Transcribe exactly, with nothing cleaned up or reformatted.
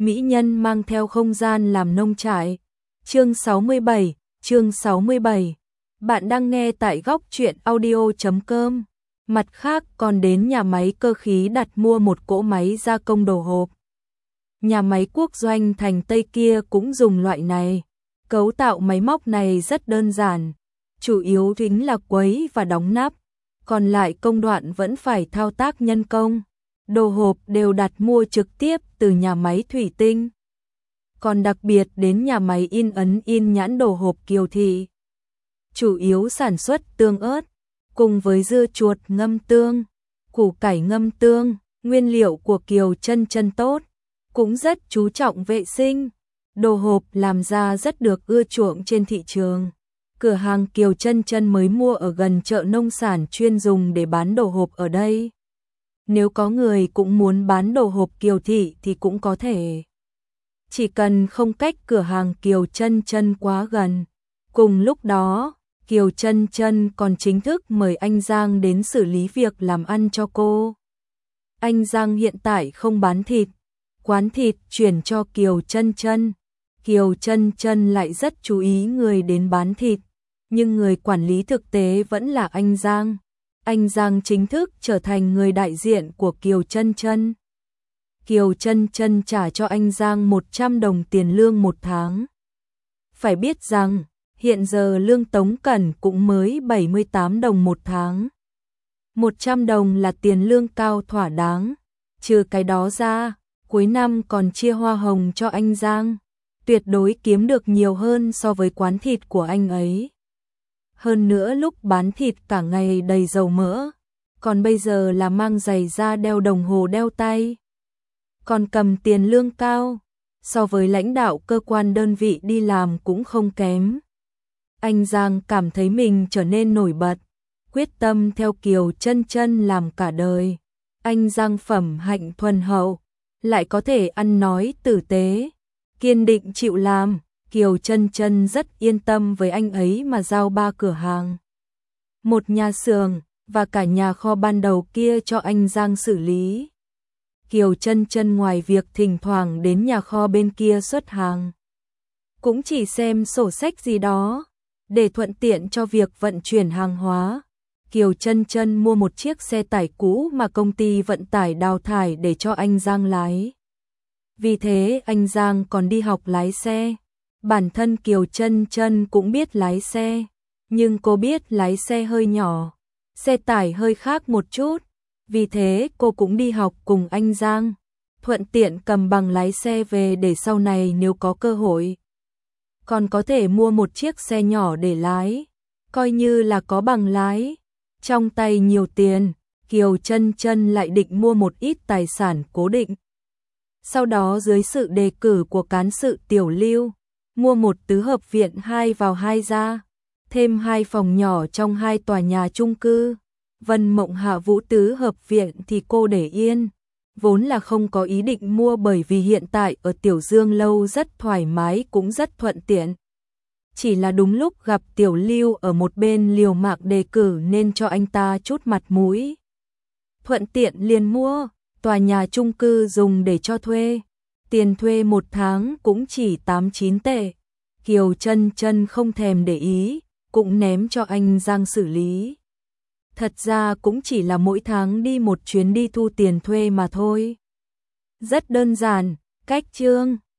mỹ nhân mang theo không gian làm nông trại. Chương sáu mươi bảy, chương sáu mươi bảy. Bạn đang nghe tại góc truyện audio chấm com. Mặt khác còn đến nhà máy cơ khí đặt mua một cỗ máy gia công đồ hộp. Nhà máy quốc doanh thành Tây kia cũng dùng loại này. Cấu tạo máy móc này rất đơn giản, chủ yếu chính là quấy và đóng nắp, còn lại công đoạn vẫn phải thao tác nhân công. Đồ hộp đều đặt mua trực tiếp từ nhà máy thủy tinh. Còn đặc biệt đến nhà máy in ấn in nhãn đồ hộp Kiều Thị. Chủ yếu sản xuất tương ớt, cùng với dưa chuột ngâm tương, củ cải ngâm tương, nguyên liệu của Kiều Chân Chân tốt, cũng rất chú trọng vệ sinh. Đồ hộp làm ra rất được ưa chuộng trên thị trường. Cửa hàng Kiều Chân Chân mới mua ở gần chợ nông sản chuyên dùng để bán đồ hộp ở đây. Nếu có người cũng muốn bán đồ hộp Kiều Thị thì cũng có thể. Chỉ cần không cách cửa hàng Kiều Chân Chân quá gần. Cùng lúc đó, Kiều Chân Chân còn chính thức mời anh Giang đến xử lý việc làm ăn cho cô. Anh Giang hiện tại không bán thịt, quán thịt chuyển cho Kiều Chân Chân. Kiều Chân Chân lại rất chú ý người đến bán thịt, nhưng người quản lý thực tế vẫn là anh Giang. Anh Giang chính thức trở thành người đại diện của Kiều Chân Chân. Kiều Chân Chân trả cho anh Giang một trăm đồng tiền lương một tháng. Phải biết rằng, hiện giờ lương Tống Cẩn cũng mới bảy mươi tám đồng một tháng. một trăm đồng là tiền lương cao thỏa đáng. Trừ cái đó ra, cuối năm còn chia hoa hồng cho anh Giang. Tuyệt đối kiếm được nhiều hơn so với quán thịt của anh ấy. Hơn nữa lúc bán thịt cả ngày đầy dầu mỡ, còn bây giờ là mang giày da đeo đồng hồ đeo tay. Còn cầm tiền lương cao, so với lãnh đạo cơ quan đơn vị đi làm cũng không kém. Anh Giang cảm thấy mình trở nên nổi bật, quyết tâm theo Kiều Chân Chân làm cả đời. Anh Giang phẩm hạnh thuần hậu, lại có thể ăn nói tử tế, kiên định chịu làm. Kiều Chân Chân rất yên tâm với anh ấy mà giao ba cửa hàng, một nhà xưởng và cả nhà kho ban đầu kia cho anh Giang xử lý. Kiều Chân Chân ngoài việc thỉnh thoảng đến nhà kho bên kia xuất hàng, cũng chỉ xem sổ sách gì đó để thuận tiện cho việc vận chuyển hàng hóa. Kiều Chân Chân mua một chiếc xe tải cũ mà công ty vận tải đào thải để cho anh Giang lái. Vì thế anh Giang còn đi học lái xe. Bản thân Kiều Chân Chân cũng biết lái xe, nhưng cô biết lái xe hơi nhỏ, xe tải hơi khác một chút, vì thế cô cũng đi học cùng anh Giang, thuận tiện cầm bằng lái xe về để sau này nếu có cơ hội, còn có thể mua một chiếc xe nhỏ để lái, coi như là có bằng lái. Trong tay nhiều tiền, Kiều Chân Chân lại định mua một ít tài sản cố định. Sau đó dưới sự đề cử của cán sự Tiểu Lưu, mua một tứ hợp viện hai vào hai ra, thêm hai phòng nhỏ trong hai tòa nhà chung cư. Vân Mộng Hạ Vũ tứ hợp viện thì cô để yên, vốn là không có ý định mua bởi vì hiện tại ở Tiểu Dương Lâu rất thoải mái cũng rất thuận tiện. Chỉ là đúng lúc gặp Tiểu Lưu ở một bên liều mạng đề cử nên cho anh ta chút mặt mũi. Thuận tiện liền mua, tòa nhà chung cư dùng để cho thuê. Tiền thuê một tháng cũng chỉ tám chín tệ. Kiều Chân Chân không thèm để ý, cũng ném cho anh Giang xử lý. Thật ra cũng chỉ là mỗi tháng đi một chuyến đi thu tiền thuê mà thôi. Rất đơn giản, cách chương.